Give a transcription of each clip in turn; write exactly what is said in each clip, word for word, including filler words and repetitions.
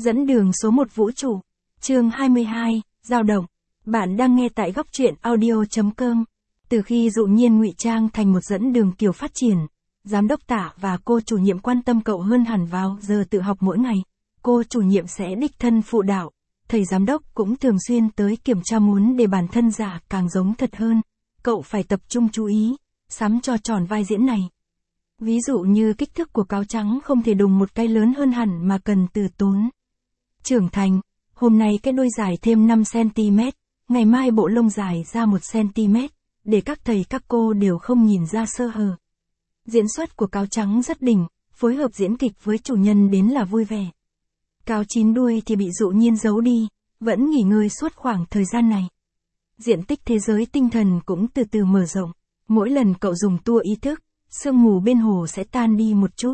Dẫn đường số một vũ trụ. Chương hai mươi hai, dao động. Bạn đang nghe tại góc truyện audio chấm com. Từ khi Dụ Nhiên ngụy trang thành một dẫn đường kiểu phát triển, giám đốc Tạ và cô chủ nhiệm quan tâm cậu hơn hẳn vào giờ tự học mỗi ngày. Cô chủ nhiệm sẽ đích thân phụ đạo. Thầy giám đốc cũng thường xuyên tới kiểm tra muốn để bản thân giả càng giống thật hơn. Cậu phải tập trung chú ý, sắm cho tròn vai diễn này. Ví dụ như kích thước của cáo trắng không thể đùng một cái lớn hơn hẳn mà cần từ tốn. Trưởng thành, hôm nay cái đuôi dài thêm năm xăng-ti-mét, ngày mai bộ lông dài ra một xăng-ti-mét, để các thầy các cô đều không nhìn ra sơ hở. Diễn xuất của cáo trắng rất đỉnh, phối hợp diễn kịch với chủ nhân đến là vui vẻ. Cáo chín đuôi thì bị Dụ Nhiên giấu đi, vẫn nghỉ ngơi suốt khoảng thời gian này. Diện tích thế giới tinh thần cũng từ từ mở rộng, mỗi lần cậu dùng tua ý thức, sương mù bên hồ sẽ tan đi một chút.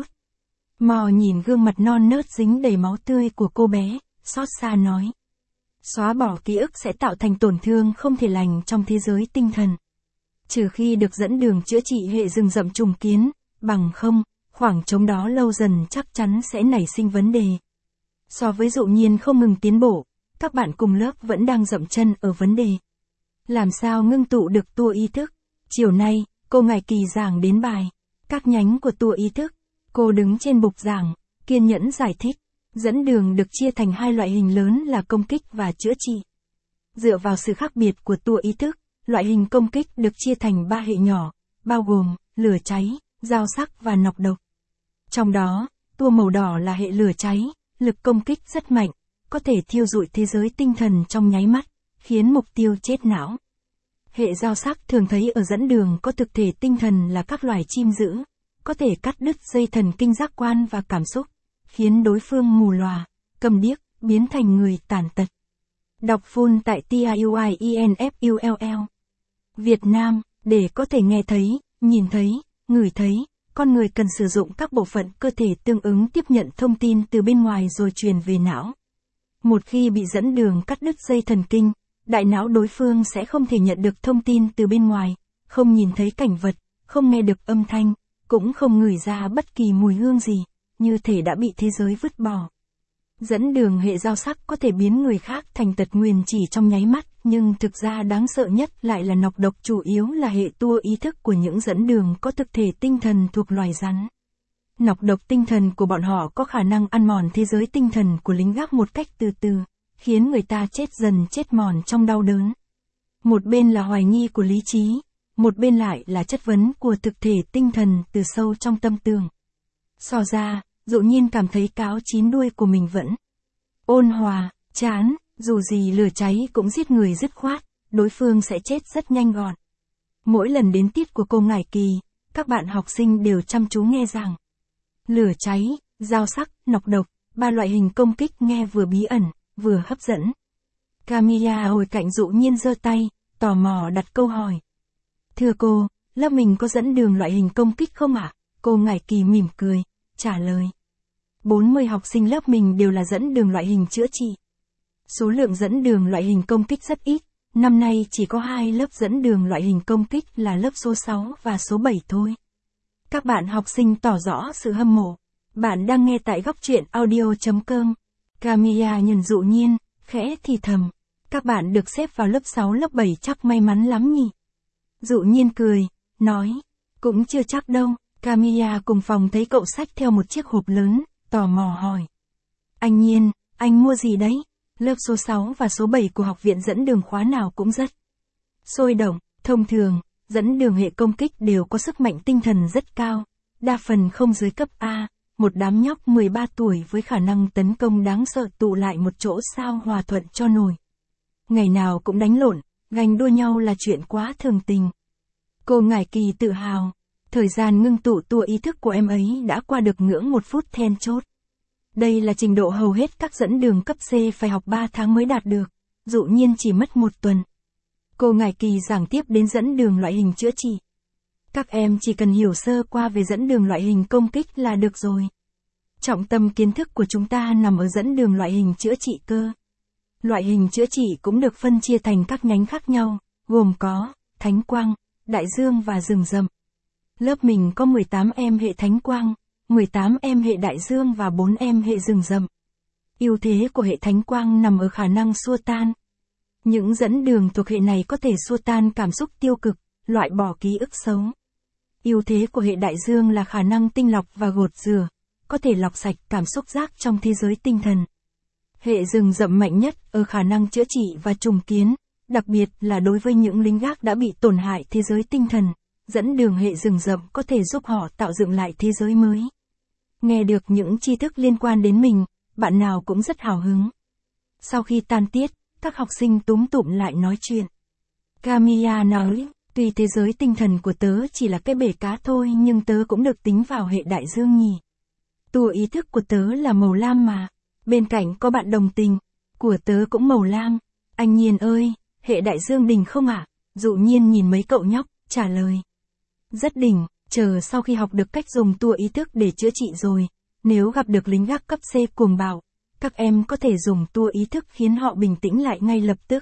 Mò nhìn gương mặt non nớt dính đầy máu tươi của cô bé, xót xa nói. Xóa bỏ ký ức sẽ tạo thành tổn thương không thể lành trong thế giới tinh thần. Trừ khi được dẫn đường chữa trị hệ rừng rậm trùng kiến, bằng không, khoảng trống đó lâu dần chắc chắn sẽ nảy sinh vấn đề. So với Dụ Nhiên không ngừng tiến bộ, các bạn cùng lớp vẫn đang dậm chân ở vấn đề. Làm sao ngưng tụ được tua ý thức? Chiều nay, cô Ngải Kỳ giảng đến bài các nhánh của tua ý thức. Cô đứng trên bục giảng, kiên nhẫn giải thích. Dẫn đường được chia thành hai loại hình lớn là công kích và chữa trị. Dựa vào sự khác biệt của tua ý thức, loại hình công kích được chia thành ba hệ nhỏ, bao gồm lửa cháy, dao sắc và nọc độc. Trong đó, tua màu đỏ là hệ lửa cháy, lực công kích rất mạnh, có thể thiêu rụi thế giới tinh thần trong nháy mắt, khiến mục tiêu chết não. Hệ dao sắc thường thấy ở dẫn đường có thực thể tinh thần là các loài chim dữ, có thể cắt đứt dây thần kinh giác quan và cảm xúc, khiến đối phương mù lòa, câm điếc, biến thành người tàn tật. Đọc full tại tiuinfull. Việt Nam, để có thể nghe thấy, nhìn thấy, ngửi thấy, con người cần sử dụng các bộ phận cơ thể tương ứng tiếp nhận thông tin từ bên ngoài rồi truyền về não. Một khi bị dẫn đường cắt đứt dây thần kinh, đại não đối phương sẽ không thể nhận được thông tin từ bên ngoài, không nhìn thấy cảnh vật, không nghe được âm thanh, cũng không ngửi ra bất kỳ mùi hương gì, như thể đã bị thế giới vứt bỏ. Dẫn đường hệ dao sắc có thể biến người khác thành tật nguyền chỉ trong nháy mắt, nhưng thực ra đáng sợ nhất lại là nọc độc, chủ yếu là hệ tua ý thức của những dẫn đường có thực thể tinh thần thuộc loài rắn. Nọc độc tinh thần của bọn họ có khả năng ăn mòn thế giới tinh thần của lính gác một cách từ từ, khiến người ta chết dần chết mòn trong đau đớn. Một bên là hoài nghi của lý trí, một bên lại là chất vấn của thực thể tinh thần từ sâu trong tâm tường. So ra, Dụ Nhiên cảm thấy cáo chín đuôi của mình vẫn ôn hòa, chán, dù gì lửa cháy cũng giết người dứt khoát, đối phương sẽ chết rất nhanh gọn. Mỗi lần đến tiết của cô Ngải Kỳ, các bạn học sinh đều chăm chú nghe giảng. Lửa cháy, dao sắc, nọc độc, ba loại hình công kích nghe vừa bí ẩn, vừa hấp dẫn. Camilla ngồi cạnh Dụ Nhiên giơ tay, tò mò đặt câu hỏi. Thưa cô, lớp mình có dẫn đường loại hình công kích không ạ? Cô Ngải Kỳ mỉm cười, trả lời. bốn mươi học sinh lớp mình đều là dẫn đường loại hình chữa trị. Số lượng dẫn đường loại hình công kích rất ít, năm nay chỉ có hai lớp dẫn đường loại hình công kích là lớp số sáu và số bảy thôi. Các bạn học sinh tỏ rõ sự hâm mộ. Bạn đang nghe tại góc truyện audio chấm com. Camilla nhìn Dụ Nhiên, khẽ thì thầm. Các bạn được xếp vào lớp sáu lớp bảy chắc may mắn lắm nhỉ? Dụ Nhiên cười, nói. Cũng chưa chắc đâu. Camilla cùng phòng thấy cậu xách theo một chiếc hộp lớn, tò mò hỏi. Anh Nhiên, anh mua gì đấy? Lớp số sáu và số bảy của học viện dẫn đường khóa nào cũng rất sôi động. Thông thường, dẫn đường hệ công kích đều có sức mạnh tinh thần rất cao, đa phần không dưới cấp A, một đám nhóc mười ba tuổi với khả năng tấn công đáng sợ tụ lại một chỗ sao hòa thuận cho nổi. Ngày nào cũng đánh lộn, ganh đua nhau là chuyện quá thường tình. Cô Ngải Kỳ tự hào. Thời gian ngưng tụ tua ý thức của em ấy đã qua được ngưỡng một phút then chốt. Đây là trình độ hầu hết các dẫn đường cấp C phải học ba tháng mới đạt được, Dụ Nhiên chỉ mất một tuần. Cô Ngải Kỳ giảng tiếp đến dẫn đường loại hình chữa trị. Các em chỉ cần hiểu sơ qua về dẫn đường loại hình công kích là được rồi. Trọng tâm kiến thức của chúng ta nằm ở dẫn đường loại hình chữa trị cơ. Loại hình chữa trị cũng được phân chia thành các nhánh khác nhau, gồm có Thánh Quang, Đại Dương và Rừng Rậm. Lớp mình có mười tám em hệ Thánh Quang, mười tám em hệ Đại Dương và bốn em hệ Rừng Rậm. Ưu thế của hệ thánh quang nằm ở khả năng xua tan. Những dẫn đường thuộc hệ này có thể xua tan cảm xúc tiêu cực, loại bỏ ký ức xấu. Ưu thế của hệ đại dương là khả năng tinh lọc và gột rửa, có thể lọc sạch cảm xúc rác trong thế giới tinh thần. Hệ rừng rậm mạnh nhất ở khả năng chữa trị và trùng kiến, đặc biệt là đối với những lính gác đã bị tổn hại thế giới tinh thần. Dẫn đường hệ rừng rậm có thể giúp họ tạo dựng lại thế giới mới. Nghe được những tri thức liên quan đến mình, bạn nào cũng rất hào hứng. Sau khi tan tiết, các học sinh túm tụm lại nói chuyện. Camilla nói, tuy thế giới tinh thần của tớ chỉ là cái bể cá thôi nhưng tớ cũng được tính vào hệ đại dương nhỉ. Tua ý thức của tớ là màu lam mà. Bên cạnh có bạn đồng tình, của tớ cũng màu lam. Anh Nhiên ơi, hệ đại dương đỉnh không ạ? À? Dụ Nhiên nhìn mấy cậu nhóc, trả lời. Rất đỉnh, chờ sau khi học được cách dùng tua ý thức để chữa trị rồi, nếu gặp được lính gác cấp C cuồng bạo, các em có thể dùng tua ý thức khiến họ bình tĩnh lại ngay lập tức.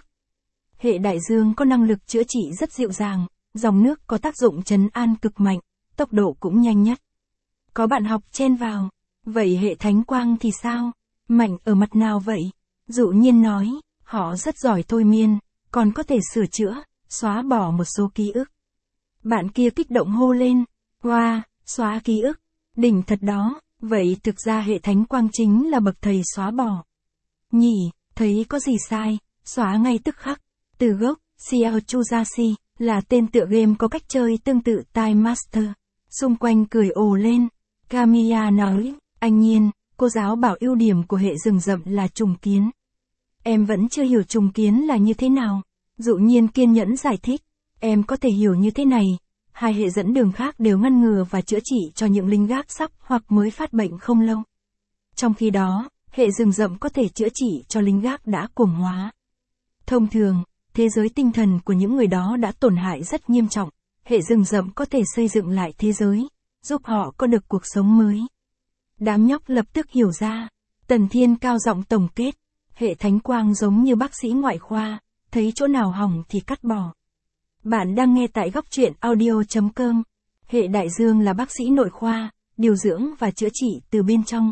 Hệ đại dương có năng lực chữa trị rất dịu dàng, dòng nước có tác dụng trấn an cực mạnh, tốc độ cũng nhanh nhất. Có bạn học chen vào, vậy hệ thánh quang thì sao? Mạnh ở mặt nào vậy? Dụ Nhiên nói, họ rất giỏi thôi miên, còn có thể sửa chữa, xóa bỏ một số ký ức. Bạn kia kích động hô lên, wow, xóa ký ức, đỉnh thật đó, vậy thực ra hệ thánh quang chính là bậc thầy xóa bỏ. Nhỉ, thấy có gì sai, xóa ngay tức khắc. Từ gốc, Xiao Chuzashi, là tên tựa game có cách chơi tương tự Time Master. Xung quanh cười ồ lên. Camilla nói, anh Nhiên, cô giáo bảo ưu điểm của hệ rừng rậm là trùng kiến. Em vẫn chưa hiểu trùng kiến là như thế nào. Dụ Nhiên kiên nhẫn giải thích. Em có thể hiểu như thế này. Hai hệ dẫn đường khác đều ngăn ngừa và chữa trị cho những lính gác sắp hoặc mới phát bệnh không lâu. Trong khi đó, hệ rừng rậm có thể chữa trị cho lính gác đã cuồng hóa. Thông thường, thế giới tinh thần của những người đó đã tổn hại rất nghiêm trọng. Hệ rừng rậm có thể xây dựng lại thế giới, giúp họ có được cuộc sống mới. Đám nhóc lập tức hiểu ra. Tần Thiên cao giọng tổng kết. Hệ thánh quang giống như bác sĩ ngoại khoa, thấy chỗ nào hỏng thì cắt bỏ. Bạn đang nghe tại góc truyện audio chấm com. Hệ đại dương là bác sĩ nội khoa, điều dưỡng và chữa trị từ bên trong.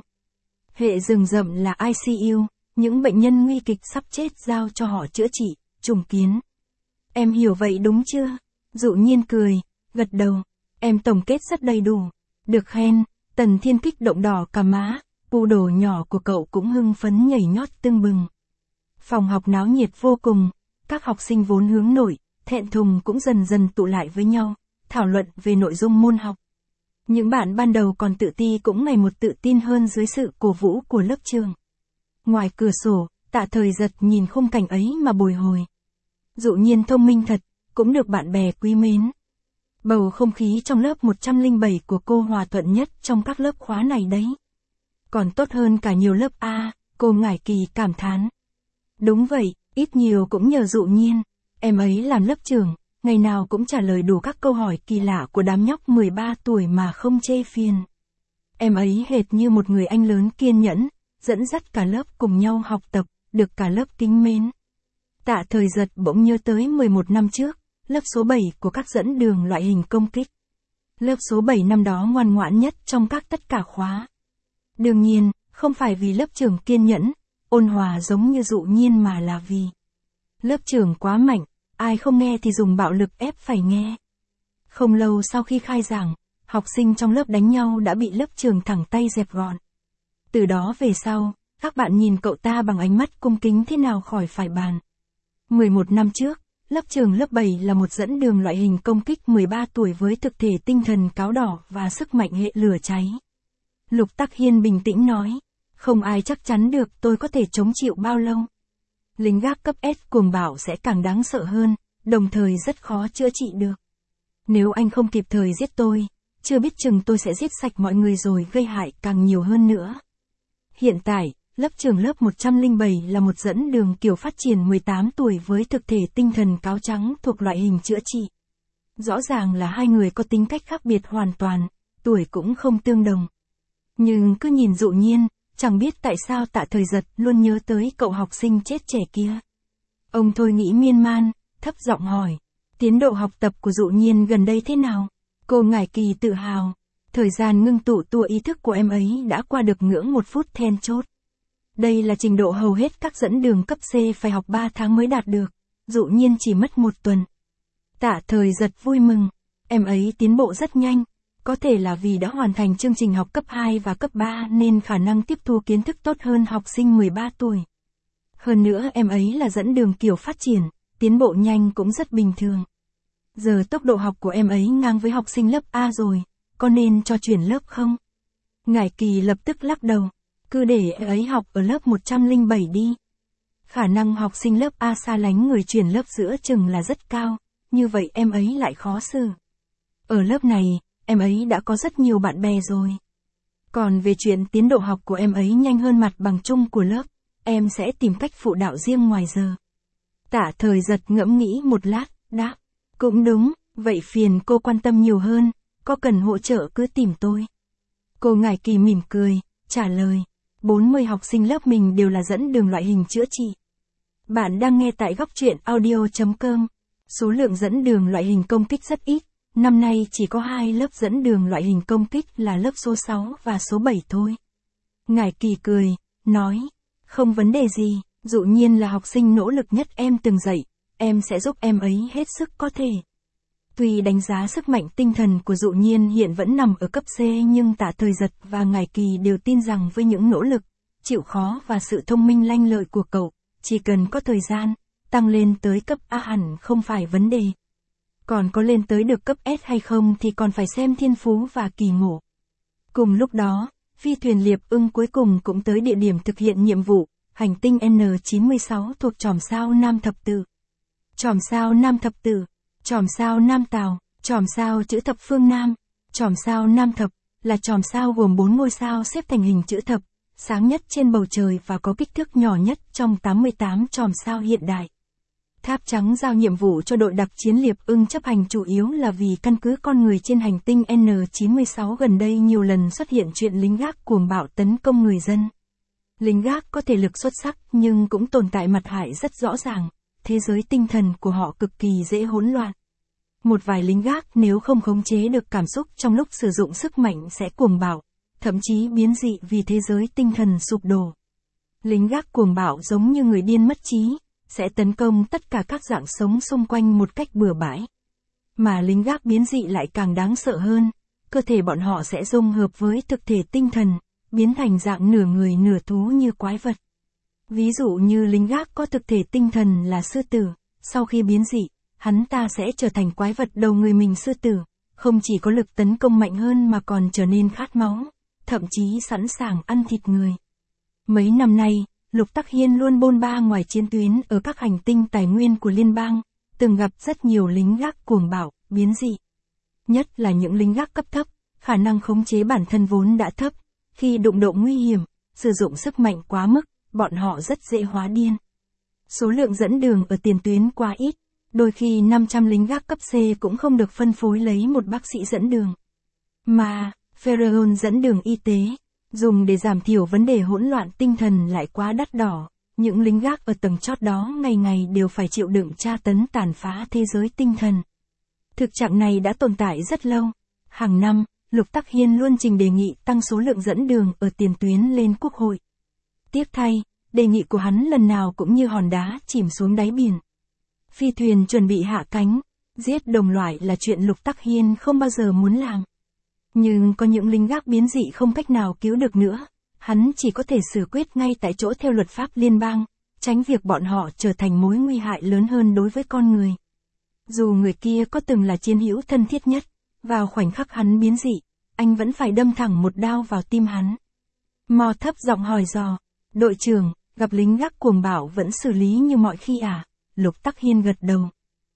Hệ rừng rậm là I C U, những bệnh nhân nguy kịch sắp chết giao cho họ chữa trị, trùng kiến. Em hiểu vậy đúng chưa? Dụ Nhiên cười, gật đầu. Em tổng kết rất đầy đủ. Được khen. Tần Thiên kích động đỏ cả má, pu đồ nhỏ của cậu cũng hưng phấn nhảy nhót tưng bừng. Phòng học náo nhiệt vô cùng, các học sinh vốn hướng nội, thẹn thùng cũng dần dần tụ lại với nhau, thảo luận về nội dung môn học. Những bạn ban đầu còn tự ti cũng ngày một tự tin hơn dưới sự cổ vũ của lớp trường. Ngoài cửa sổ, Tạ Thời Giật nhìn khung cảnh ấy mà bồi hồi. Dụ Nhiên thông minh thật, cũng được bạn bè quý mến. Bầu không khí trong lớp một trăm lẻ bảy của cô hòa thuận nhất trong các lớp khóa này đấy. Còn tốt hơn cả nhiều lớp A, cô Ngải Kỳ cảm thán. Đúng vậy, ít nhiều cũng nhờ Dụ Nhiên. Em ấy làm lớp trưởng, ngày nào cũng trả lời đủ các câu hỏi kỳ lạ của đám nhóc mười ba tuổi mà không chê phiền. Em ấy hệt như một người anh lớn kiên nhẫn, dẫn dắt cả lớp cùng nhau học tập, được cả lớp kính mến. Tạ Thời Giật bỗng nhớ tới mười một năm trước, lớp số bảy của các dẫn đường loại hình công kích. Lớp số bảy năm đó ngoan ngoãn nhất trong các tất cả khóa. Đương nhiên, không phải vì lớp trưởng kiên nhẫn, ôn hòa giống như Dụ Nhiên mà là vì lớp trưởng quá mạnh, ai không nghe thì dùng bạo lực ép phải nghe. Không lâu sau khi khai giảng, học sinh trong lớp đánh nhau đã bị lớp trưởng thẳng tay dẹp gọn. Từ đó về sau, các bạn nhìn cậu ta bằng ánh mắt cung kính thế nào khỏi phải bàn. mười một năm trước, lớp trưởng lớp bảy là một dẫn đường loại hình công kích mười ba tuổi với thực thể tinh thần cáo đỏ và sức mạnh hệ lửa cháy. Lục Tắc Hiên bình tĩnh nói, không ai chắc chắn được tôi có thể chống chịu bao lâu. Lính gác cấp S cuồng bạo sẽ càng đáng sợ hơn, đồng thời rất khó chữa trị được. Nếu anh không kịp thời giết tôi, chưa biết chừng tôi sẽ giết sạch mọi người rồi gây hại càng nhiều hơn nữa. Hiện tại, lớp trưởng lớp một trăm lẻ bảy là một dẫn đường kiểu phát triển mười tám tuổi với thực thể tinh thần cáo trắng thuộc loại hình chữa trị. Rõ ràng là hai người có tính cách khác biệt hoàn toàn, tuổi cũng không tương đồng. Nhưng cứ nhìn Dụ Nhiên, chẳng biết tại sao Tạ Thời Giật luôn nhớ tới cậu học sinh chết trẻ kia. Ông thôi nghĩ miên man, thấp giọng hỏi, tiến độ học tập của Dụ Nhiên gần đây thế nào? Cô Ngải Kỳ tự hào, thời gian ngưng tụ tua ý thức của em ấy đã qua được ngưỡng một phút then chốt. Đây là trình độ hầu hết các dẫn đường cấp C phải học ba tháng mới đạt được, dụ nhiên chỉ mất một tuần. Tạ Thời Giật vui mừng, em ấy tiến bộ rất nhanh, có thể là vì đã hoàn thành chương trình học cấp hai và cấp ba nên khả năng tiếp thu kiến thức tốt hơn học sinh mười ba tuổi. Hơn nữa em ấy là dẫn đường kiểu phát triển, tiến bộ nhanh cũng rất bình thường. Giờ tốc độ học của em ấy ngang với học sinh lớp A rồi, có nên cho chuyển lớp không? Ngải Kỳ lập tức lắc đầu, cứ để em ấy học ở lớp một trăm lẻ bảy đi. Khả năng học sinh lớp A xa lánh người chuyển lớp giữa chừng là rất cao, như vậy em ấy lại khó xử. Ở lớp này, em ấy đã có rất nhiều bạn bè rồi. Còn về chuyện tiến độ học của em ấy nhanh hơn mặt bằng chung của lớp, em sẽ tìm cách phụ đạo riêng ngoài giờ. Tạ Thời Giật ngẫm nghĩ một lát, đáp, cũng đúng, vậy phiền cô quan tâm nhiều hơn, có cần hỗ trợ cứ tìm tôi. Cô Ngải Kỳ mỉm cười, trả lời, bốn mươi học sinh lớp mình đều là dẫn đường loại hình chữa trị. Bạn đang nghe tại góc truyện audio chấm com. Số lượng dẫn đường loại hình công kích rất ít, năm nay chỉ có hai lớp dẫn đường loại hình công kích là lớp số sáu và số bảy thôi. Ngải Kỳ cười, nói, không vấn đề gì, dụ nhiên là học sinh nỗ lực nhất em từng dạy, em sẽ giúp em ấy hết sức có thể. Tuy đánh giá sức mạnh tinh thần của dụ nhiên hiện vẫn nằm ở cấp C nhưng Tạ Thời Giật và Ngải Kỳ đều tin rằng với những nỗ lực, chịu khó và sự thông minh lanh lợi của cậu, chỉ cần có thời gian, tăng lên tới cấp A hẳn không phải vấn đề. Còn có lên tới được cấp S hay không thì còn phải xem thiên phú và kỳ ngộ. Cùng lúc đó, phi thuyền Liệp Ưng cuối cùng cũng tới địa điểm thực hiện nhiệm vụ, hành tinh N chín mươi sáu thuộc chòm sao Nam Thập Tự. Chòm sao Nam Thập Tự, chòm sao Nam Tào, chòm sao chữ thập phương Nam, chòm sao Nam Thập, là chòm sao gồm bốn ngôi sao xếp thành hình chữ thập, sáng nhất trên bầu trời và có kích thước nhỏ nhất trong tám mươi tám chòm sao hiện đại. Tháp Trắng giao nhiệm vụ cho đội đặc chiến Liệp Ưng chấp hành chủ yếu là vì căn cứ con người trên hành tinh N chín mươi sáu gần đây nhiều lần xuất hiện chuyện lính gác cuồng bạo tấn công người dân. Lính gác có thể lực xuất sắc nhưng cũng tồn tại mặt hại rất rõ ràng, thế giới tinh thần của họ cực kỳ dễ hỗn loạn. Một vài lính gác nếu không khống chế được cảm xúc trong lúc sử dụng sức mạnh sẽ cuồng bạo, thậm chí biến dị vì thế giới tinh thần sụp đổ. Lính gác cuồng bạo giống như người điên mất trí, sẽ tấn công tất cả các dạng sống xung quanh một cách bừa bãi. Mà lính gác biến dị lại càng đáng sợ hơn, cơ thể bọn họ sẽ dung hợp với thực thể tinh thần, biến thành dạng nửa người nửa thú như quái vật. Ví dụ như lính gác có thực thể tinh thần là sư tử, sau khi biến dị, hắn ta sẽ trở thành quái vật đầu người mình sư tử, không chỉ có lực tấn công mạnh hơn mà còn trở nên khát máu, thậm chí sẵn sàng ăn thịt người. Mấy năm nay, Lục Tắc Hiên luôn bôn ba ngoài chiến tuyến ở các hành tinh tài nguyên của liên bang, từng gặp rất nhiều lính gác cuồng bạo, biến dị. Nhất là những lính gác cấp thấp, khả năng khống chế bản thân vốn đã thấp, khi đụng độ nguy hiểm, sử dụng sức mạnh quá mức, bọn họ rất dễ hóa điên. Số lượng dẫn đường ở tiền tuyến quá ít, đôi khi năm trăm lính gác cấp C cũng không được phân phối lấy một bác sĩ dẫn đường. Mà, Pharaon dẫn đường y tế, dùng để giảm thiểu vấn đề hỗn loạn tinh thần lại quá đắt đỏ, những lính gác ở tầng chót đó ngày ngày đều phải chịu đựng tra tấn tàn phá thế giới tinh thần. Thực trạng này đã tồn tại rất lâu. Hàng năm, Lục Tắc Hiên luôn trình đề nghị tăng số lượng dẫn đường ở tiền tuyến lên Quốc hội. Tiếc thay, đề nghị của hắn lần nào cũng như hòn đá chìm xuống đáy biển. Phi thuyền chuẩn bị hạ cánh, giết đồng loại là chuyện Lục Tắc Hiên không bao giờ muốn làm. Nhưng có những lính gác biến dị không cách nào cứu được nữa, hắn chỉ có thể xử quyết ngay tại chỗ theo luật pháp liên bang, tránh việc bọn họ trở thành mối nguy hại lớn hơn đối với con người. Dù người kia có từng là chiến hữu thân thiết nhất, vào khoảnh khắc hắn biến dị, anh vẫn phải đâm thẳng một đao vào tim hắn. Mò thấp giọng hỏi dò, đội trưởng, gặp lính gác cuồng bạo vẫn xử lý như mọi khi à? Lục Tắc Hiên gật đầu.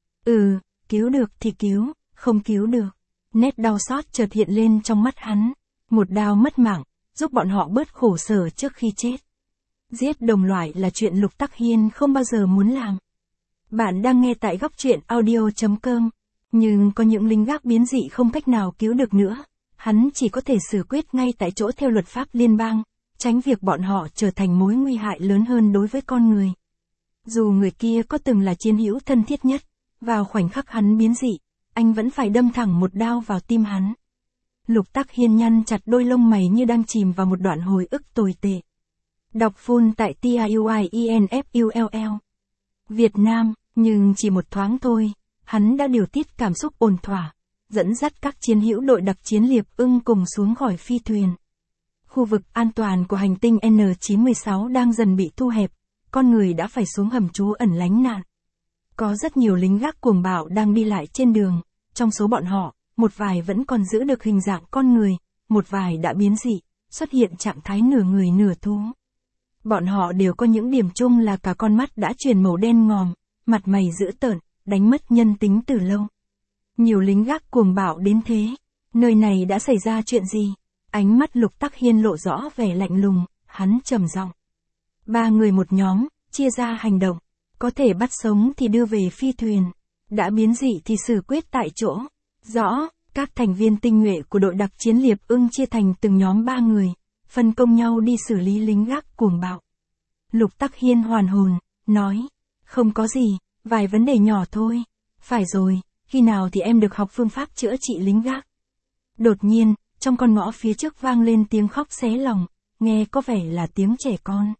Ừ, cứu được thì cứu, không cứu được. Nét đau xót chợt hiện lên trong mắt hắn. Một đao mất mạng, giúp bọn họ bớt khổ sở trước khi chết. Giết đồng loại là chuyện Lục Tắc Hiên không bao giờ muốn làm. Bạn đang nghe tại góc truyện audio chấm com. Nhưng có những lính gác biến dị không cách nào cứu được nữa. Hắn chỉ có thể xử quyết ngay tại chỗ theo luật pháp liên bang, tránh việc bọn họ trở thành mối nguy hại lớn hơn đối với con người. Dù người kia có từng là chiến hữu thân thiết nhất, vào khoảnh khắc hắn biến dị, anh vẫn phải đâm thẳng một đao vào tim hắn. Lục Tắc Hiên nhăn chặt đôi lông mày như đang chìm vào một đoạn hồi ức tồi tệ. Đọc full tại T I U I E N F U L L. Việt Nam, nhưng chỉ một thoáng thôi, hắn đã điều tiết cảm xúc ổn thỏa, dẫn dắt các chiến hữu đội đặc chiến Liệp Ưng cùng xuống khỏi phi thuyền. Khu vực an toàn của hành tinh N chín mươi sáu đang dần bị thu hẹp, con người đã phải xuống hầm trú ẩn lánh nạn. Có rất nhiều lính gác cuồng bạo đang đi lại trên đường, trong số bọn họ, một vài vẫn còn giữ được hình dạng con người, một vài đã biến dị, xuất hiện trạng thái nửa người nửa thú. Bọn họ đều có những điểm chung là cả con mắt đã chuyển màu đen ngòm, mặt mày dữ tợn, đánh mất nhân tính từ lâu. Nhiều lính gác cuồng bạo đến thế. Nơi này đã xảy ra chuyện gì? Ánh mắt Lục Tắc Hiên lộ rõ vẻ lạnh lùng, hắn trầm giọng. Ba người một nhóm, chia ra hành động. Có thể bắt sống thì đưa về phi thuyền. Đã biến dị thì xử quyết tại chỗ. Rõ, các thành viên tinh nhuệ của đội đặc chiến Liệp Ưng chia thành từng nhóm ba người, phân công nhau đi xử lý lính gác cuồng bạo. Lục Tắc Hiên hoàn hồn, nói. Không có gì, vài vấn đề nhỏ thôi. Phải rồi, khi nào thì em được học phương pháp chữa trị lính gác? Đột nhiên, trong con ngõ phía trước vang lên tiếng khóc xé lòng, nghe có vẻ là tiếng trẻ con.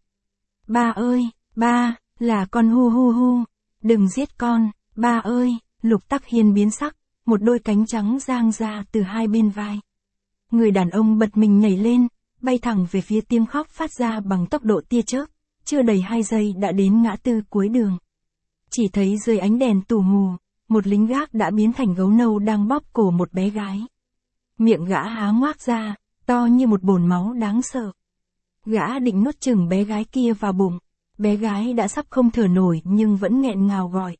Ba ơi, ba, là con hu hu hu, đừng giết con, ba ơi, Lục Tắc Hiên biến sắc, một đôi cánh trắng giang ra từ hai bên vai. Người đàn ông bật mình nhảy lên, bay thẳng về phía tiếng khóc phát ra bằng tốc độ tia chớp, chưa đầy hai giây đã đến ngã tư cuối đường. Chỉ thấy dưới ánh đèn tù mù, một lính gác đã biến thành gấu nâu đang bóp cổ một bé gái. Miệng gã há ngoác ra, to như một bồn máu đáng sợ. Gã định nuốt chửng bé gái kia vào bụng, bé gái đã sắp không thở nổi nhưng vẫn nghẹn ngào gọi.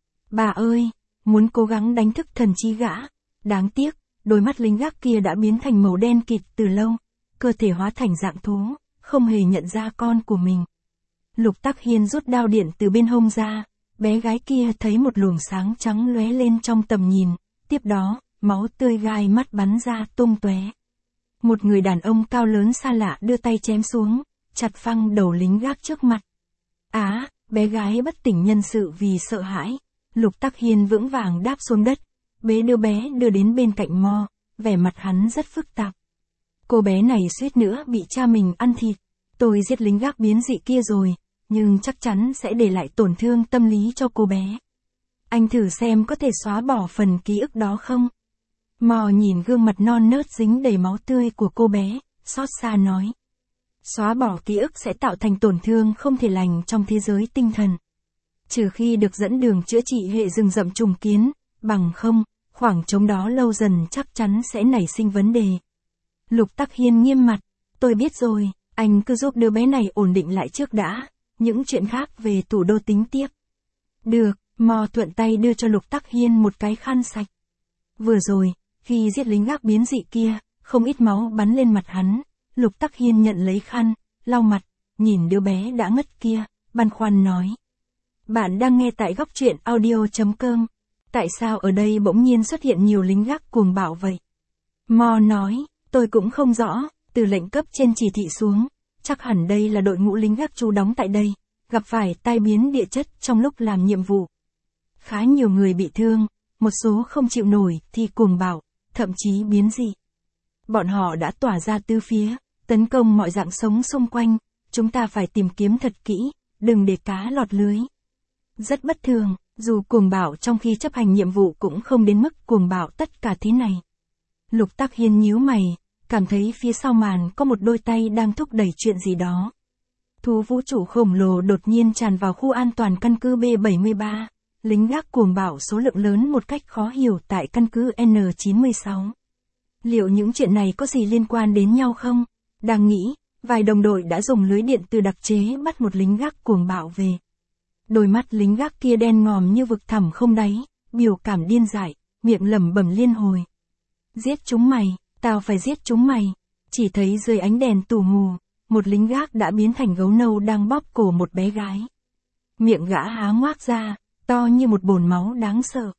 Bà ơi, muốn cố gắng đánh thức thần trí gã. Đáng tiếc, đôi mắt lính gác kia đã biến thành màu đen kịt từ lâu, cơ thể hóa thành dạng thú, không hề nhận ra con của mình. Lục Tắc Hiên rút đao điện từ bên hông ra, bé gái kia thấy một luồng sáng trắng lóe lên trong tầm nhìn, tiếp đó, máu tươi gai mắt bắn ra tung tóe. Một người đàn ông cao lớn xa lạ đưa tay chém xuống, chặt phăng đầu lính gác trước mặt. Á, bé gái bất tỉnh nhân sự vì sợ hãi. Lục Tắc Hiên vững vàng đáp xuống đất, bế đứa bé đưa đến bên cạnh Mo, vẻ mặt hắn rất phức tạp. Cô bé này suýt nữa bị cha mình ăn thịt. Tôi giết lính gác biến dị kia rồi, nhưng chắc chắn sẽ để lại tổn thương tâm lý cho cô bé. Anh thử xem có thể xóa bỏ phần ký ức đó không? Mo nhìn gương mặt non nớt dính đầy máu tươi của cô bé, xót xa nói. Xóa bỏ ký ức sẽ tạo thành tổn thương không thể lành trong thế giới tinh thần. Trừ khi được dẫn đường chữa trị hệ rừng rậm trùng kiến, bằng không, khoảng trống đó lâu dần chắc chắn sẽ nảy sinh vấn đề. Lục Tắc Hiên nghiêm mặt, tôi biết rồi, anh cứ giúp đứa bé này ổn định lại trước đã, những chuyện khác về tủ đô tính tiếp. Được, Mo thuận tay đưa cho Lục Tắc Hiên một cái khăn sạch. Vừa rồi, khi giết lính gác biến dị kia, không ít máu bắn lên mặt hắn, Lục Tắc Hiên nhận lấy khăn, lau mặt, nhìn đứa bé đã ngất kia, băn khoăn nói. Bạn đang nghe tại góc truyện audio chấm com. Tại sao ở đây bỗng nhiên xuất hiện nhiều lính gác cuồng bạo vậy? Mo nói, tôi cũng không rõ, từ lệnh cấp trên chỉ thị xuống, chắc hẳn đây là đội ngũ lính gác trú đóng tại đây, gặp phải tai biến địa chất trong lúc làm nhiệm vụ. Khá nhiều người bị thương, một số không chịu nổi thì cuồng bạo, thậm chí biến dị. Bọn họ đã tỏa ra tứ phía, tấn công mọi dạng sống xung quanh, chúng ta phải tìm kiếm thật kỹ, đừng để cá lọt lưới. Rất bất thường, dù cuồng bạo trong khi chấp hành nhiệm vụ cũng không đến mức cuồng bạo tất cả thế này. Lục Tắc Hiên nhíu mày, cảm thấy phía sau màn có một đôi tay đang thúc đẩy chuyện gì đó. Thú vũ trụ khổng lồ đột nhiên tràn vào khu an toàn căn cứ B bảy mươi ba, lính gác cuồng bạo số lượng lớn một cách khó hiểu tại căn cứ N chín mươi sáu. Liệu những chuyện này có gì liên quan đến nhau không? Đang nghĩ, vài đồng đội đã dùng lưới điện từ đặc chế bắt một lính gác cuồng bạo về. Đôi mắt lính gác kia đen ngòm như vực thẳm không đáy, biểu cảm điên dại, miệng lẩm bẩm liên hồi. Giết chúng mày, tao phải giết chúng mày. Chỉ thấy dưới ánh đèn tù mù, một lính gác đã biến thành gấu nâu đang bóp cổ một bé gái. Miệng gã há ngoác ra, to như một bồn máu đáng sợ.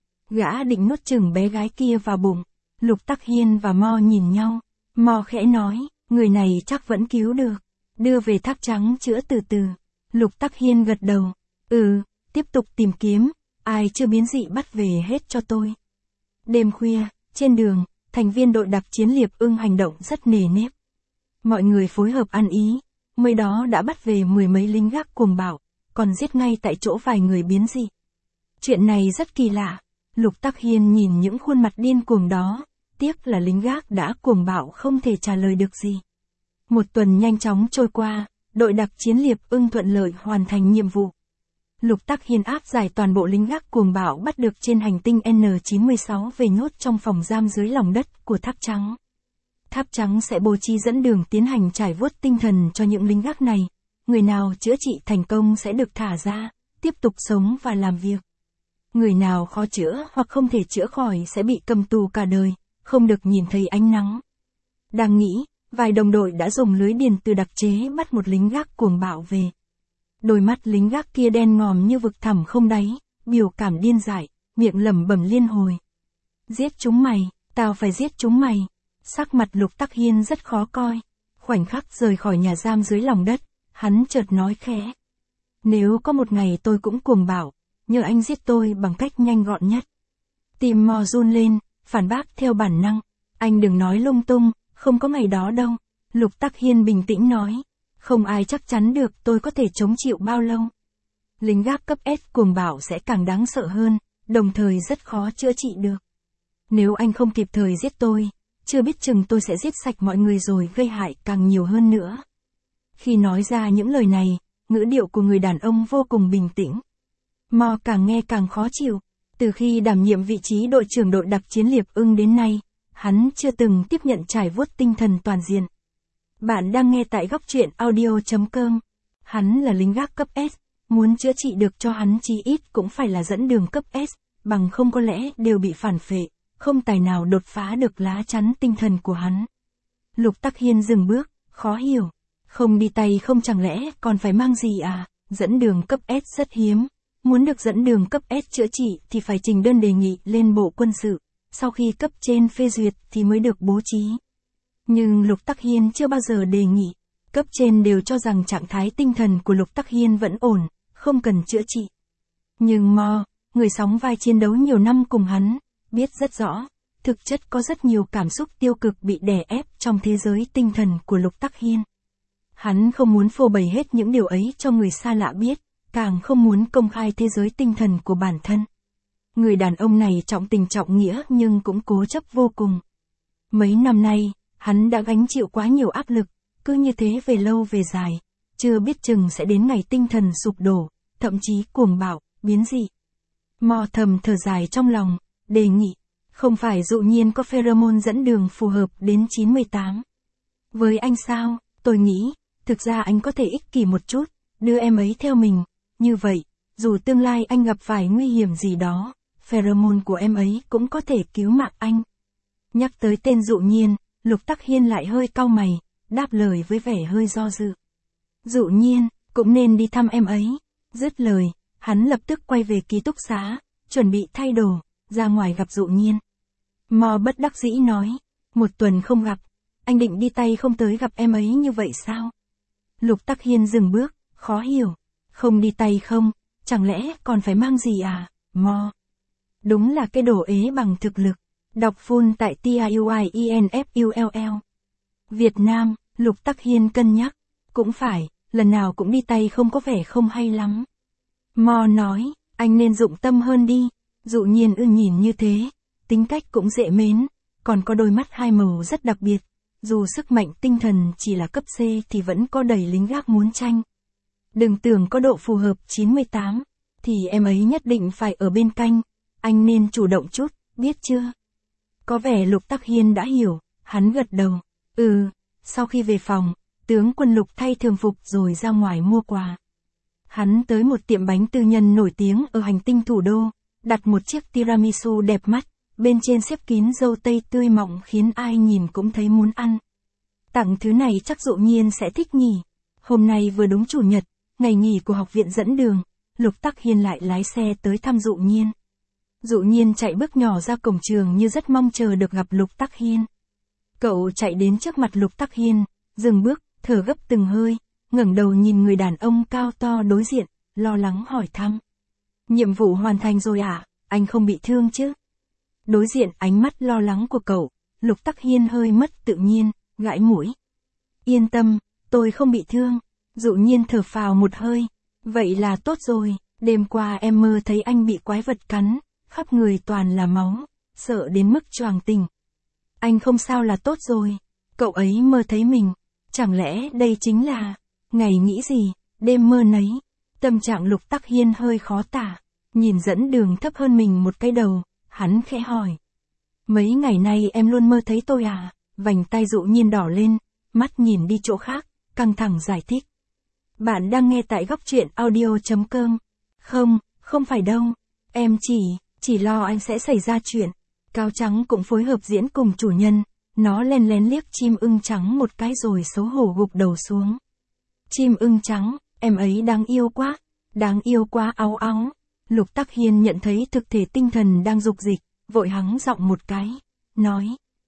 Gã định nuốt chửng bé gái kia vào bụng. Lục Tắc Hiên và Mo nhìn nhau. Mo khẽ nói, người này chắc vẫn cứu được. Đưa về tháp trắng chữa từ từ. Lục Tắc Hiên gật đầu. Ừ, tiếp tục tìm kiếm, ai chưa biến dị bắt về hết cho tôi. Đêm khuya, trên đường, thành viên đội đặc chiến Liệp Ưng hành động rất nề nếp. Mọi người phối hợp ăn ý, mới đó đã bắt về mười mấy lính gác cuồng bạo, còn giết ngay tại chỗ vài người biến dị. Chuyện này rất kỳ lạ. Lục Tắc Hiên nhìn những khuôn mặt điên cuồng đó, tiếc là lính gác đã cuồng bạo không thể trả lời được gì. Một tuần nhanh chóng trôi qua, đội đặc chiến Liệp Ưng thuận lợi hoàn thành nhiệm vụ. Lục Tắc Hiên áp giải toàn bộ lính gác cuồng bạo bắt được trên hành tinh N chín mươi sáu về nhốt trong phòng giam dưới lòng đất của Tháp Trắng. Tháp Trắng sẽ bố trí dẫn đường tiến hành trải vuốt tinh thần cho những lính gác này. Người nào chữa trị thành công sẽ được thả ra, tiếp tục sống và làm việc. Người nào khó chữa hoặc không thể chữa khỏi sẽ bị cầm tù cả đời, không được nhìn thấy ánh nắng. Đang nghĩ, vài đồng đội đã dùng lưới điền từ đặc chế bắt một lính gác cuồng bạo về. Đôi mắt lính gác kia đen ngòm như vực thẳm không đáy, biểu cảm điên dại, miệng lẩm bẩm liên hồi. Giết chúng mày, tao phải giết chúng mày. Sắc mặt Lục Tắc Hiên rất khó coi. Khoảnh khắc rời khỏi nhà giam dưới lòng đất, hắn chợt nói khẽ. Nếu có một ngày tôi cũng cuồng bạo, nhờ anh giết tôi bằng cách nhanh gọn nhất. Tim Mo run lên, phản bác theo bản năng. Anh đừng nói lung tung, không có ngày đó đâu. Lục Tắc Hiên bình tĩnh nói. Không ai chắc chắn được tôi có thể chống chịu bao lâu. Lính gác cấp S cuồng bạo sẽ càng đáng sợ hơn, đồng thời rất khó chữa trị được. Nếu anh không kịp thời giết tôi, chưa biết chừng tôi sẽ giết sạch mọi người rồi gây hại càng nhiều hơn nữa. Khi nói ra những lời này, ngữ điệu của người đàn ông vô cùng bình tĩnh. Mo càng nghe càng khó chịu. Từ khi đảm nhiệm vị trí đội trưởng đội đặc chiến Liệp Ưng đến nay, hắn chưa từng tiếp nhận trải vuốt tinh thần toàn diện. Bạn đang nghe tại góc truyện audio chấm com. Hắn là lính gác cấp S, muốn chữa trị được cho hắn chí ít cũng phải là dẫn đường cấp S, bằng không có lẽ đều bị phản phệ, không tài nào đột phá được lá chắn tinh thần của hắn. Lục Tắc Hiên dừng bước, khó hiểu. Không đi tay không chẳng lẽ còn phải mang gì à? Dẫn đường cấp S rất hiếm. Muốn được dẫn đường cấp S chữa trị thì phải trình đơn đề nghị lên Bộ Quân sự, sau khi cấp trên phê duyệt thì mới được bố trí. Nhưng Lục Tắc Hiên chưa bao giờ đề nghị, cấp trên đều cho rằng trạng thái tinh thần của Lục Tắc Hiên vẫn ổn, không cần chữa trị. Nhưng Mo, người sóng vai chiến đấu nhiều năm cùng hắn, biết rất rõ, thực chất có rất nhiều cảm xúc tiêu cực bị đè ép trong thế giới tinh thần của Lục Tắc Hiên. Hắn không muốn phô bày hết những điều ấy cho người xa lạ biết, càng không muốn công khai thế giới tinh thần của bản thân. Người đàn ông này trọng tình trọng nghĩa nhưng cũng cố chấp vô cùng. Mấy năm nay, hắn đã gánh chịu quá nhiều áp lực, cứ như thế về lâu về dài, chưa biết chừng sẽ đến ngày tinh thần sụp đổ, thậm chí cuồng bạo, biến dị. Mo thầm thở dài trong lòng, đề nghị, không phải dụ nhiên có pheromone dẫn đường phù hợp đến chín mươi tám. Với anh sao, tôi nghĩ, thực ra anh có thể ích kỷ một chút, đưa em ấy theo mình, như vậy, dù tương lai anh gặp phải nguy hiểm gì đó, pheromone của em ấy cũng có thể cứu mạng anh. Nhắc tới tên dụ nhiên, Lục Tắc Hiên lại hơi cau mày, đáp lời với vẻ hơi do dự. Dụ nhiên, cũng nên đi thăm em ấy. Dứt lời, hắn lập tức quay về ký túc xá, chuẩn bị thay đồ, ra ngoài gặp dụ nhiên. Mo bất đắc dĩ nói, một tuần không gặp, anh định đi tay không tới gặp em ấy như vậy sao? Lục Tắc Hiên dừng bước, khó hiểu, không đi tay không, chẳng lẽ còn phải mang gì à, Mo? Đúng là cái đồ ế bằng thực lực. Đọc full tại T I U I E N F U L L. Việt Nam, Lục Tắc Hiên cân nhắc, cũng phải, lần nào cũng đi tay không có vẻ không hay lắm. Mo nói, anh nên dụng tâm hơn đi, dụ nhiên ư nhìn như thế, tính cách cũng dễ mến, còn có đôi mắt hai màu rất đặc biệt, dù sức mạnh tinh thần chỉ là cấp C thì vẫn có đầy lính gác muốn tranh. Đừng tưởng có độ phù hợp chín mươi tám, thì em ấy nhất định phải ở bên canh, anh nên chủ động chút, biết chưa? Có vẻ Lục Tắc Hiên đã hiểu, hắn gật đầu, ừ, sau khi về phòng, tướng quân Lục thay thường phục rồi ra ngoài mua quà. Hắn tới một tiệm bánh tư nhân nổi tiếng ở hành tinh thủ đô, đặt một chiếc tiramisu đẹp mắt, bên trên xếp kín dâu tây tươi mọng khiến ai nhìn cũng thấy muốn ăn. Tặng thứ này chắc dụ nhiên sẽ thích nhỉ. Hôm nay vừa đúng chủ nhật, ngày nghỉ của học viện dẫn đường, Lục Tắc Hiên lại lái xe tới thăm dụ nhiên. Dụ nhiên chạy bước nhỏ ra cổng trường như rất mong chờ được gặp Lục Tắc Hiên. Cậu chạy đến trước mặt Lục Tắc Hiên, dừng bước, thở gấp từng hơi, ngẩng đầu nhìn người đàn ông cao to đối diện, lo lắng hỏi thăm. Nhiệm vụ hoàn thành rồi à, anh không bị thương chứ? Đối diện ánh mắt lo lắng của cậu, Lục Tắc Hiên hơi mất tự nhiên, gãi mũi. Yên tâm, Tôi không bị thương. Dụ nhiên thở phào một hơi. Vậy là tốt rồi, đêm qua em mơ thấy anh bị quái vật cắn, khắp người toàn là máu, sợ đến mức choàng tỉnh. Anh không sao là tốt rồi. Cậu ấy mơ thấy mình. Chẳng lẽ đây chính là... Ngày nghĩ gì, đêm mơ nấy. Tâm trạng Lục Tắc Hiên hơi khó tả. Nhìn dẫn đường thấp hơn mình một cái đầu, hắn khẽ hỏi. Mấy ngày nay em luôn mơ thấy tôi à? Vành tai Dụ Nhiên đỏ lên, mắt nhìn đi chỗ khác, căng thẳng giải thích. Bạn đang nghe tại góc truyện audio chấm com. Không, không phải đâu. Em chỉ, chỉ lo anh sẽ xảy ra chuyện. Cáo Trắng cũng phối hợp diễn cùng chủ nhân. Nó len lén liếc chim ưng trắng một cái rồi xấu hổ gục đầu xuống. Chim ưng trắng, em ấy đáng yêu quá. Đáng yêu quá áu áu. Lục Tắc Hiên nhận thấy thực thể tinh thần đang dục dịch, vội hắng giọng một cái. Nói.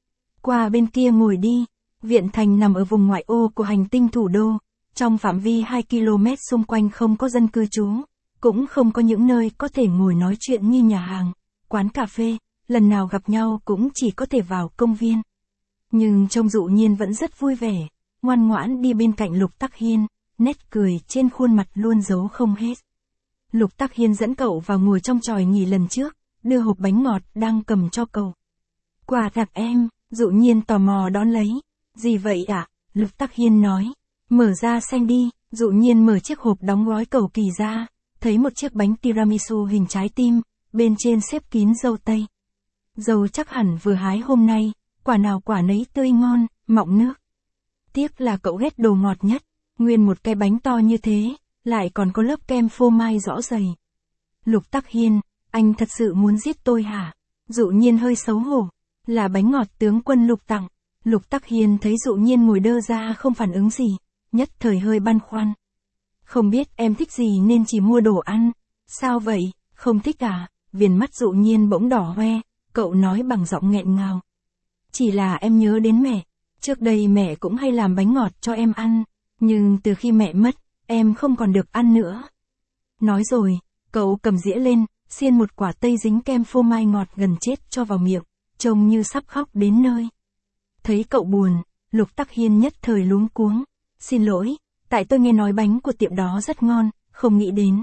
Qua bên kia ngồi đi. Viện Thành nằm ở vùng ngoại ô của hành tinh thủ đô. Trong phạm vi hai ki lô mét xung quanh không có dân cư trú, cũng không có những nơi có thể ngồi nói chuyện như nhà hàng, quán cà phê, lần nào gặp nhau cũng chỉ có thể vào công viên. Nhưng trông Dụ Nhiên vẫn rất vui vẻ, ngoan ngoãn đi bên cạnh Lục Tắc Hiên, nét cười trên khuôn mặt luôn giấu không hết. Lục Tắc Hiên dẫn cậu vào ngồi trong chòi nghỉ lần trước, đưa hộp bánh ngọt đang cầm cho cậu. Quà tặng em, Dụ Nhiên tò mò đón lấy. Gì vậy ạ? À? Lục Tắc Hiên nói. Mở ra xem đi. Dụ Nhiên mở chiếc hộp đóng gói cầu kỳ ra, thấy một chiếc bánh tiramisu hình trái tim, bên trên xếp kín dâu tây. Dâu chắc hẳn vừa hái hôm nay, quả nào quả nấy tươi ngon, mọng nước. Tiếc là cậu ghét đồ ngọt nhất, nguyên một cái bánh to như thế, lại còn có lớp kem phô mai rõ rầy. Lục Tắc Hiên, anh thật sự muốn giết tôi hả? Dụ Nhiên hơi xấu hổ, là bánh ngọt tướng quân Lục tặng. Lục Tắc Hiên thấy Dụ Nhiên ngồi đơ ra không phản ứng gì, nhất thời hơi băn khoăn. Không biết em thích gì nên chỉ mua đồ ăn. Sao vậy, không thích à? Viền mắt Dụ Nhiên bỗng đỏ hoe, cậu nói bằng giọng nghẹn ngào. Chỉ là em nhớ đến mẹ, trước đây mẹ cũng hay làm bánh ngọt cho em ăn, nhưng từ khi mẹ mất, em không còn được ăn nữa. Nói rồi, cậu cầm dĩa lên, xiên một quả tây dính kem phô mai ngọt gần chết cho vào miệng, trông như sắp khóc đến nơi. Thấy cậu buồn, Lục Tắc Hiên nhất thời luống cuống. Xin lỗi, tại tôi nghe nói bánh của tiệm đó rất ngon, không nghĩ đến.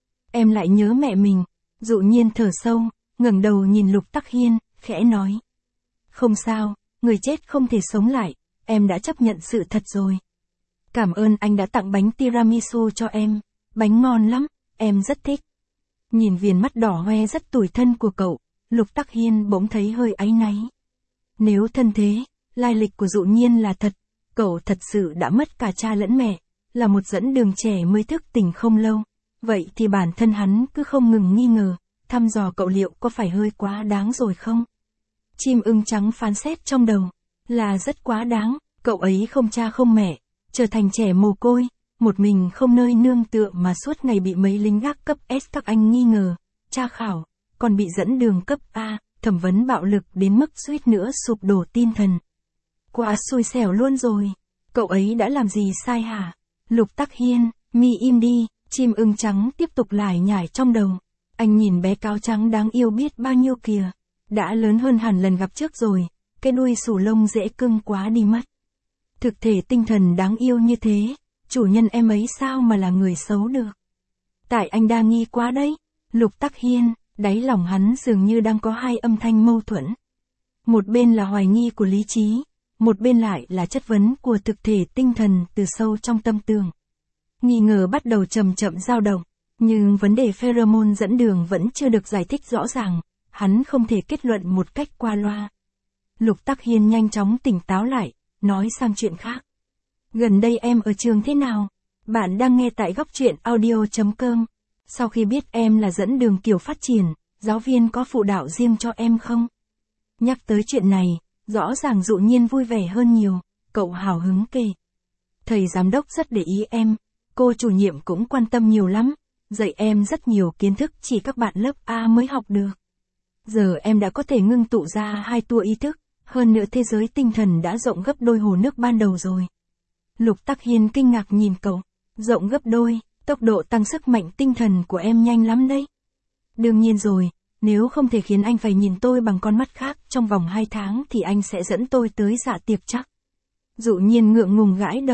Em lại nhớ mẹ mình. Dụ Nhiên thở sâu, ngẩng đầu nhìn Lục Tắc Hiên, khẽ nói. Không sao, người chết không thể sống lại, em đã chấp nhận sự thật rồi. Cảm ơn anh đã tặng bánh tiramisu cho em, bánh ngon lắm, em rất thích. Nhìn viền mắt đỏ hoe rất tủi thân của cậu, Lục Tắc Hiên bỗng thấy hơi áy náy. Nếu thân thế, lai lịch của Dụ Nhiên là thật, cậu thật sự đã mất cả cha lẫn mẹ, là một dẫn đường trẻ mới thức tỉnh không lâu. Vậy thì bản thân hắn cứ không ngừng nghi ngờ, thăm dò cậu liệu có phải hơi quá đáng rồi không? Chim ưng trắng phán xét trong đầu, là rất quá đáng, cậu ấy không cha không mẹ, trở thành trẻ mồ côi, một mình không nơi nương tựa mà suốt ngày bị mấy lính gác cấp S các anh nghi ngờ, tra khảo, còn bị dẫn đường cấp A, thẩm vấn bạo lực đến mức suýt nữa sụp đổ tinh thần. Quá xui xẻo luôn rồi, cậu ấy đã làm gì sai hả? Lục Tắc Hiên, mi im đi, chim ưng trắng tiếp tục lải nhải trong đầu. Anh nhìn bé cáo trắng đáng yêu biết bao nhiêu kìa, đã lớn hơn hẳn lần gặp trước rồi, cái đuôi xù lông dễ cưng quá đi mất. Thực thể tinh thần đáng yêu như thế, chủ nhân em ấy sao mà là người xấu được? Tại anh đa nghi quá đấy. Lục Tắc Hiên, đáy lòng hắn dường như đang có hai âm thanh mâu thuẫn. Một bên là hoài nghi của lý trí, một bên lại là chất vấn của thực thể tinh thần từ sâu trong tâm tường. Nghi ngờ bắt đầu chậm chậm dao động, nhưng vấn đề pheromone dẫn đường vẫn chưa được giải thích rõ ràng, hắn không thể kết luận một cách qua loa. Lục Tắc Hiên nhanh chóng tỉnh táo lại, nói sang chuyện khác. Gần đây em ở trường thế nào? Bạn đang nghe tại góc truyện audio chấm com. Sau khi biết em là dẫn đường kiểu phát triển, giáo viên có phụ đạo riêng cho em không? Nhắc tới chuyện này, rõ ràng Dụ Nhiên vui vẻ hơn nhiều, cậu hào hứng kể. Thầy giám đốc rất để ý em, cô chủ nhiệm cũng quan tâm nhiều lắm, dạy em rất nhiều kiến thức chỉ các bạn lớp A mới học được. Giờ em đã có thể ngưng tụ ra hai tua ý thức, hơn nữa thế giới tinh thần đã rộng gấp đôi hồ nước ban đầu rồi. Lục Tắc Hiên kinh ngạc nhìn cậu, rộng gấp đôi, tốc độ tăng sức mạnh tinh thần của em nhanh lắm đấy. Đương nhiên rồi, nếu không thể khiến anh phải nhìn tôi bằng con mắt khác trong vòng hai tháng thì anh sẽ dẫn tôi tới dạ tiệc chắc. Dụ Nhiên ngượng ngùng gãi đầu,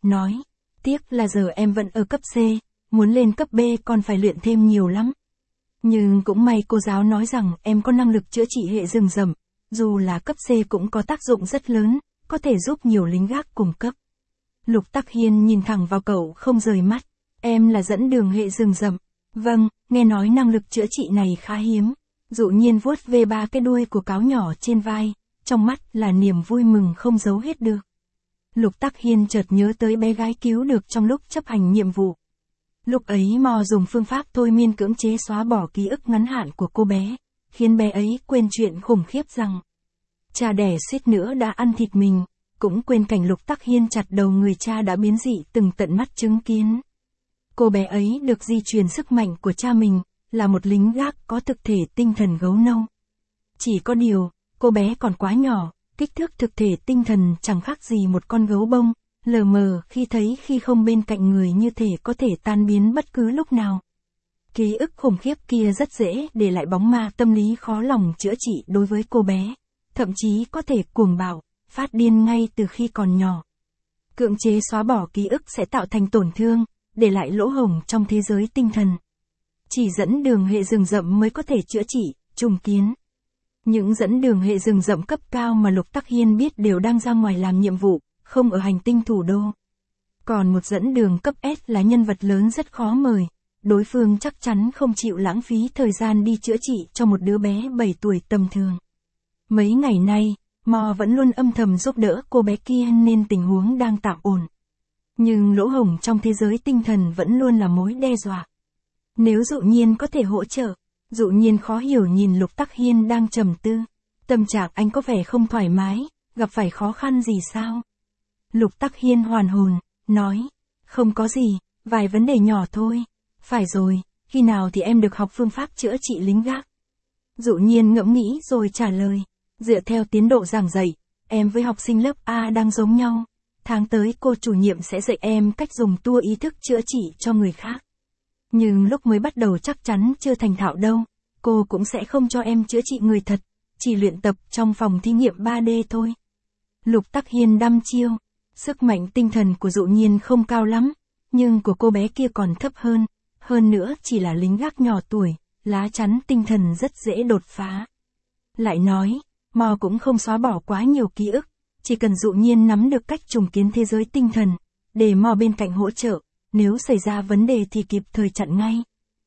nói. Tiếc là giờ em vẫn ở cấp C, muốn lên cấp B còn phải luyện thêm nhiều lắm. Nhưng cũng may cô giáo nói rằng em có năng lực chữa trị hệ rừng rậm, dù là cấp C cũng có tác dụng rất lớn, có thể giúp nhiều lính gác cùng cấp. Lục Tắc Hiên nhìn thẳng vào cậu không rời mắt. Em là dẫn đường hệ rừng rậm. Vâng, nghe nói năng lực chữa trị này khá hiếm. Dụ Nhiên vuốt về ba cái đuôi của cáo nhỏ trên vai, trong mắt là niềm vui mừng không giấu hết được. Lục Tắc Hiên chợt nhớ tới bé gái cứu được trong lúc chấp hành nhiệm vụ. Lúc ấy Mò dùng phương pháp thôi miên cưỡng chế xóa bỏ ký ức ngắn hạn của cô bé, khiến bé ấy quên chuyện khủng khiếp rằng cha đẻ suýt nữa đã ăn thịt mình, cũng quên cảnh Lục Tắc Hiên chặt đầu người cha đã biến dị từng tận mắt chứng kiến. Cô bé ấy được di truyền sức mạnh của cha mình, là một lính gác có thực thể tinh thần gấu nâu. Chỉ có điều, cô bé còn quá nhỏ, kích thước thực thể tinh thần chẳng khác gì một con gấu bông, lờ mờ khi thấy khi không bên cạnh người như thể có thể tan biến bất cứ lúc nào. Ký ức khủng khiếp kia rất dễ để lại bóng ma tâm lý khó lòng chữa trị đối với cô bé, thậm chí có thể cuồng bạo, phát điên ngay từ khi còn nhỏ. Cưỡng chế xóa bỏ ký ức sẽ tạo thành tổn thương, để lại lỗ hổng trong thế giới tinh thần. Chỉ dẫn đường hệ rừng rậm mới có thể chữa trị, trùng kiến. Những dẫn đường hệ rừng rậm cấp cao mà Lục Tắc Hiên biết đều đang ra ngoài làm nhiệm vụ, không ở hành tinh thủ đô. Còn một dẫn đường cấp S là nhân vật lớn rất khó mời, đối phương chắc chắn không chịu lãng phí thời gian đi chữa trị cho một đứa bé bảy tuổi tầm thường. Mấy ngày nay, Mò vẫn luôn âm thầm giúp đỡ cô bé kia nên tình huống đang tạm ổn. Nhưng lỗ hổng trong thế giới tinh thần vẫn luôn là mối đe dọa. Nếu Dụ Nhiên có thể hỗ trợ, Dụ Nhiên khó hiểu nhìn Lục Tắc Hiên đang trầm tư. Tâm trạng anh có vẻ không thoải mái, gặp phải khó khăn gì sao? Lục Tắc Hiên hoàn hồn, nói, không có gì, vài vấn đề nhỏ thôi. Phải rồi, khi nào thì em được học phương pháp chữa trị lính gác? Dụ Nhiên ngẫm nghĩ rồi trả lời, dựa theo tiến độ giảng dạy, em với học sinh lớp A đang giống nhau. Tháng tới cô chủ nhiệm sẽ dạy em cách dùng tua ý thức chữa trị cho người khác. Nhưng lúc mới bắt đầu chắc chắn chưa thành thạo đâu, cô cũng sẽ không cho em chữa trị người thật, chỉ luyện tập trong phòng thí nghiệm ba D thôi. Lục Tắc Hiên đăm chiêu, sức mạnh tinh thần của Dụ Nhiên không cao lắm, nhưng của cô bé kia còn thấp hơn, hơn nữa chỉ là lính gác nhỏ tuổi, lá chắn tinh thần rất dễ đột phá. Lại nói, Mò cũng không xóa bỏ quá nhiều ký ức, chỉ cần Dụ Nhiên nắm được cách trùng kiến thế giới tinh thần, để Mò bên cạnh hỗ trợ, nếu xảy ra vấn đề thì kịp thời chặn ngay.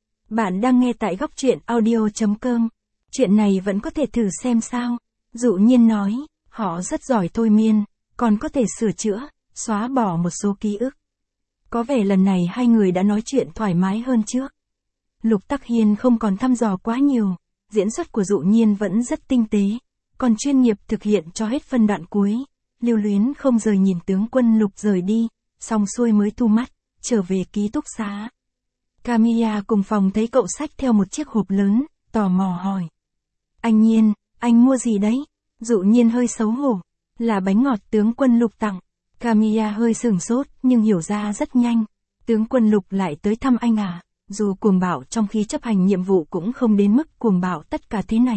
Bạn đang nghe tại góc truyện audio chấm com. Chuyện này vẫn có thể thử xem sao. Dụ Nhiên nói, họ rất giỏi thôi miên, còn có thể sửa chữa, xóa bỏ một số ký ức. Có vẻ lần này hai người đã nói chuyện thoải mái hơn trước. Lục Tắc Hiên không còn thăm dò quá nhiều, diễn xuất của Dụ Nhiên vẫn rất tinh tế, còn chuyên nghiệp thực hiện cho hết phân đoạn cuối. Lưu Luyến không rời nhìn tướng quân Lục rời đi, xong xuôi mới thu mắt, trở về ký túc xá. Camilla cùng phòng thấy cậu xách theo một chiếc hộp lớn, tò mò hỏi. Anh Nhiên, anh mua gì đấy? Dụ Nhiên hơi xấu hổ, là bánh ngọt tướng quân Lục tặng. Camilla hơi sửng sốt nhưng hiểu ra rất nhanh. Tướng quân Lục lại tới thăm anh à? Dù cuồng bạo trong khi chấp hành nhiệm vụ cũng không đến mức cuồng bạo tất cả thế này.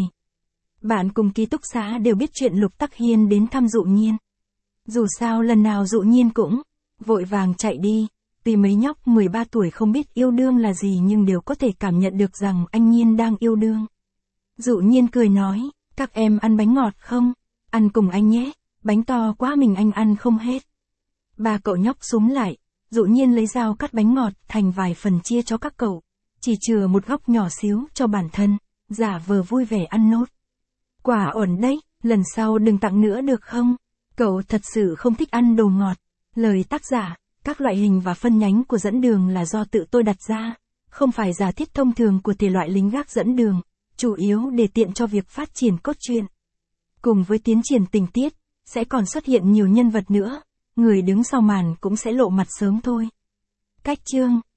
Bạn cùng ký túc xá đều biết chuyện Lục Tắc Hiên đến thăm Dụ Nhiên. Dù sao lần nào Dụ Nhiên cũng vội vàng chạy đi. Tuy mấy nhóc mười ba tuổi không biết yêu đương là gì nhưng đều có thể cảm nhận được rằng anh Nhiên đang yêu đương. Dụ Nhiên cười nói, các em ăn bánh ngọt không? Ăn cùng anh nhé, bánh to quá mình anh ăn không hết. Ba cậu nhóc xúm lại, Dụ Nhiên lấy dao cắt bánh ngọt thành vài phần chia cho các cậu, chỉ chừa một góc nhỏ xíu cho bản thân, giả vờ vui vẻ ăn nốt. Quả ổn đấy, lần sau đừng tặng nữa được không? Cậu thật sự không thích ăn đồ ngọt. Lời tác giả, các loại hình và phân nhánh của dẫn đường là do tự tôi đặt ra, không phải giả thiết thông thường của thể loại lính gác dẫn đường, chủ yếu để tiện cho việc phát triển cốt truyện. Cùng với tiến triển tình tiết, sẽ còn xuất hiện nhiều nhân vật nữa, người đứng sau màn cũng sẽ lộ mặt sớm thôi. Cách chương